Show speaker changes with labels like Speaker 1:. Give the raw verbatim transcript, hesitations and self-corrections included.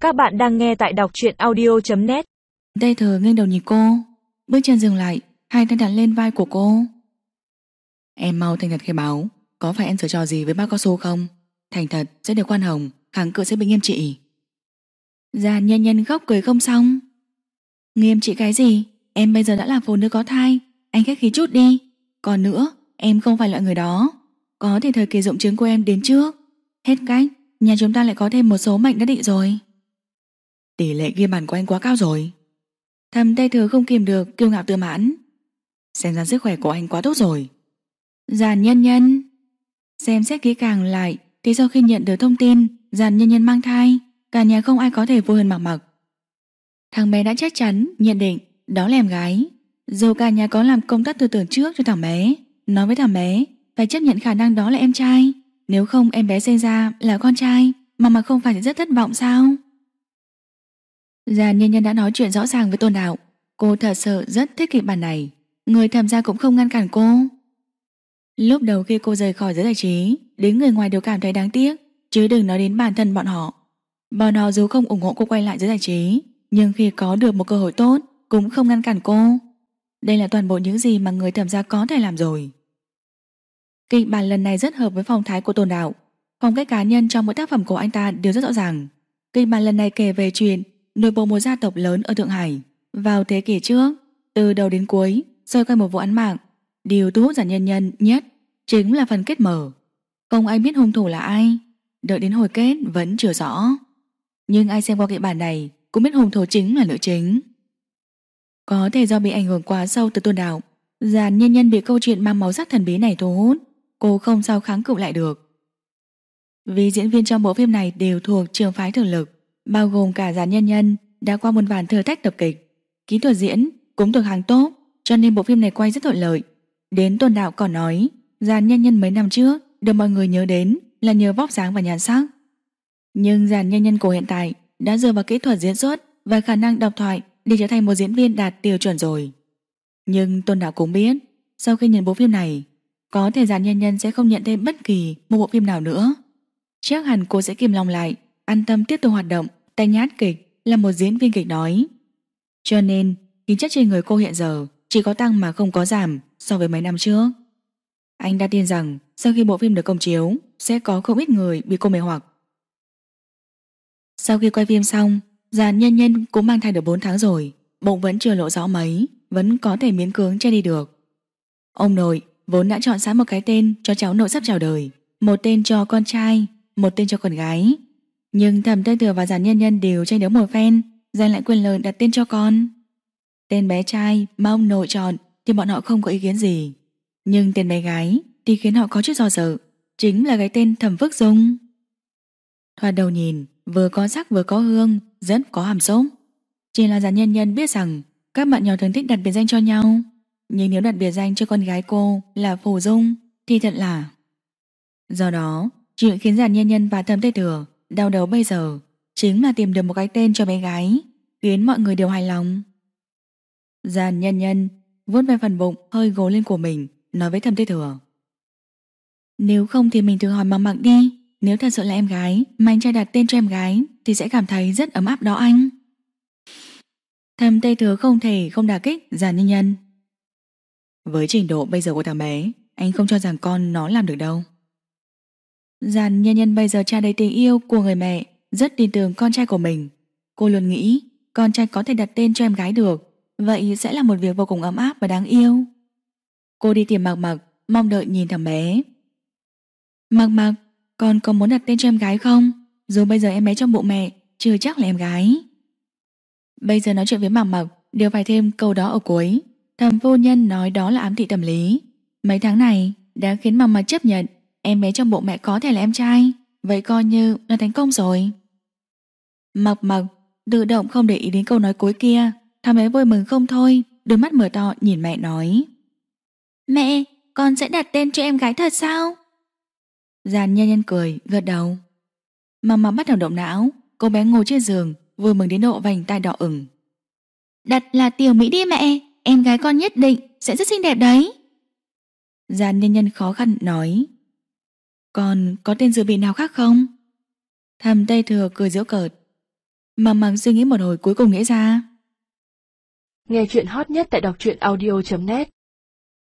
Speaker 1: Các bạn đang nghe tại đọc truyện audio chấm net.
Speaker 2: Tây Thừa nghiêng đầu nhìn cô, bước chân dừng lại, hai tay đặt lên vai của cô. Em mau thành thật khai báo, có phải em giở trò gì với bác cao su không? Thành thật sẽ được khoan hồng, kháng cự sẽ bị nghiêm trị. Giàn Nhân Nhân khóc cười không xong. Nghiêm trị cái gì? Em bây giờ đã là phụ nữ có thai, anh khách khí chút đi. Còn nữa, em không phải loại người đó. Có thể thời kỳ dụng trứng của em đến trước. Hết cách, nhà chúng ta lại có thêm một số mệnh đã định rồi. Tỷ lệ ghi bàn của anh quá cao rồi. Thầm Tây Thừa không kìm được kiêu ngạo tự mãn. Xem ra sức khỏe của anh quá tốt rồi. Giàn Nhân Nhân xem xét kỹ càng lại thì sau khi nhận được thông tin Giàn Nhân Nhân mang thai, cả nhà không ai có thể vui hơn Mặc Mặc. Thằng bé đã chắc chắn nhận định đó là em gái. Dù cả nhà có làm công tác tư tưởng trước cho thằng bé, nói với thằng bé phải chấp nhận khả năng đó là em trai. Nếu không em bé sinh ra là con trai, mà mà không phải sẽ rất thất vọng sao? Giàn Nhân Nhân đã nói chuyện rõ ràng với Tôn Đạo. Cô thật sự rất thích kịch bản này. Người tham gia cũng không ngăn cản cô. Lúc đầu khi cô rời khỏi giới giải trí, đến người ngoài đều cảm thấy đáng tiếc, chứ đừng nói đến bản thân bọn họ. Bọn họ dù không ủng hộ cô quay lại giới giải trí, nhưng khi có được một cơ hội tốt cũng không ngăn cản cô. Đây là toàn bộ những gì mà người tham gia có thể làm rồi. Kịch bản lần này rất hợp với phong thái của Tôn Đạo. Phong cách cá nhân trong mỗi tác phẩm của anh ta đều rất rõ ràng. Kịch bản lần này kể về chuyện nội bộ một gia tộc lớn ở Thượng Hải vào thế kỷ trước, từ đầu đến cuối xoay quanh một vụ án mạng. Điều thu hút Giàn Nhân Nhân nhất chính là phần kết mở. Không ai biết hung thủ là ai, đợi đến hồi kết vẫn chưa rõ. Nhưng ai xem qua kịch bản này cũng biết hung thủ chính là nữ chính. Có thể do bị ảnh hưởng quá sâu từ Tôn Đạo, Giàn Nhân Nhân bị câu chuyện mang màu sắc thần bí này thu hút. Cô không sao kháng cự lại được. Vì diễn viên trong bộ phim này đều thuộc trường phái thường lực, bao gồm cả Giàn Nhân Nhân đã qua một vài thử thách tập kịch, kỹ thuật diễn cũng thuộc hàng tốt, cho nên bộ phim này quay rất thuận lợi. Đến Tôn Đạo còn nói Giàn Nhân Nhân mấy năm trước được mọi người nhớ đến là nhờ vóc dáng và nhan sắc. Nhưng Giàn Nhân Nhân của hiện tại đã dựa vào kỹ thuật diễn xuất và khả năng đọc thoại để trở thành một diễn viên đạt tiêu chuẩn rồi. Nhưng Tôn Đạo cũng biết sau khi nhìn bộ phim này, có thể Giàn Nhân Nhân sẽ không nhận thêm bất kỳ một bộ phim nào nữa. Chắc hẳn cô sẽ kìm lòng lại, an tâm tiếp tục hoạt động tay nhát kịch là một diễn viên kịch nói. Cho nên khí chất trên người cô hiện giờ chỉ có tăng mà không có giảm so với mấy năm trước. Anh đã tin rằng sau khi bộ phim được công chiếu sẽ có không ít người bị cô mê hoặc. Sau khi quay phim xong, Giàn Nhân Nhân cũng mang thai được bốn tháng rồi, bụng vẫn chưa lộ rõ mấy, vẫn có thể miễn cưỡng che đi được. Ông nội vốn đã chọn sẵn một cái tên cho cháu nội sắp chào đời, một tên cho con trai, một tên cho con gái. Nhưng Thẩm Tây Thừa và Giàn Nhân Nhân đều tranh đấu một phen, giành lại quyền lợi đặt tên cho con. Tên bé trai mà ông nội chọn thì bọn họ không có ý kiến gì, nhưng tên bé gái thì khiến họ có chút do dự, chính là cái tên Thẩm Phước Dung. Thoạt đầu nhìn vừa có sắc vừa có hương, rất có hàm xúc. Chỉ là Giàn Nhân Nhân biết rằng các bạn nhỏ thường thích đặt biệt danh cho nhau, nhưng nếu đặt biệt danh cho con gái cô là Phù Dung thì thật là... Do đó, chuyện khiến Giàn Nhân Nhân và Thẩm Tây Thừa đau đầu bây giờ chính là tìm được một cái tên cho bé gái, khiến mọi người đều hài lòng. Giàn Nhân Nhân vuốt về phần bụng hơi gồ lên của mình, nói với Thẩm Tây Thừa: Nếu không thì mình thử hỏi Mặc Mặc đi. Nếu thật sự là em gái mà anh trai đặt tên cho em gái thì sẽ cảm thấy rất ấm áp đó anh. Thẩm Tây Thừa không thể không đả kích Giàn Nhân Nhân. Với trình độ bây giờ của thằng bé, anh không cho rằng con nó làm được đâu. Giàn Nhân Nhân bây giờ tràn đầy tình yêu của người mẹ, rất tin tưởng con trai của mình. Cô luôn nghĩ con trai có thể đặt tên cho em gái được, vậy sẽ là một việc vô cùng ấm áp và đáng yêu. Cô đi tìm Mặc Mặc, mong đợi nhìn thằng bé. Mặc Mặc, con có muốn đặt tên cho em gái không? Dù bây giờ em bé trong bụng mẹ chưa chắc là em gái. Bây giờ nói chuyện với Mặc Mặc đều phải thêm câu đó ở cuối. Thẩm phu nhân nói đó là ám thị tâm lý. Mấy tháng này đã khiến Mặc Mặc chấp nhận em bé trong bụng mẹ có thể là em trai, vậy coi như là thành công rồi. Mặc Mặc tự động không để ý đến câu nói cuối kia. Thằng bé vui mừng không thôi, đôi mắt mở to nhìn mẹ nói: Mẹ, con sẽ đặt tên cho em gái thật sao? Giàn Nhân Nhân cười, gật đầu. Mặc Mặc bắt đầu động não. Cô bé ngồi trên giường, vui mừng đến độ vành tai đỏ ửng. Đặt là Tiểu Mỹ đi mẹ, em gái con nhất định sẽ rất xinh đẹp đấy. Giàn Nhân Nhân khó khăn nói: Còn có tên dự bị nào khác không? Thẩm Tây Thừa cười giễu cợt: Mằng mằng suy nghĩ một hồi cuối cùng nghĩ ra.
Speaker 1: Nghe chuyện hot nhất tại đọc truyện audio chấm net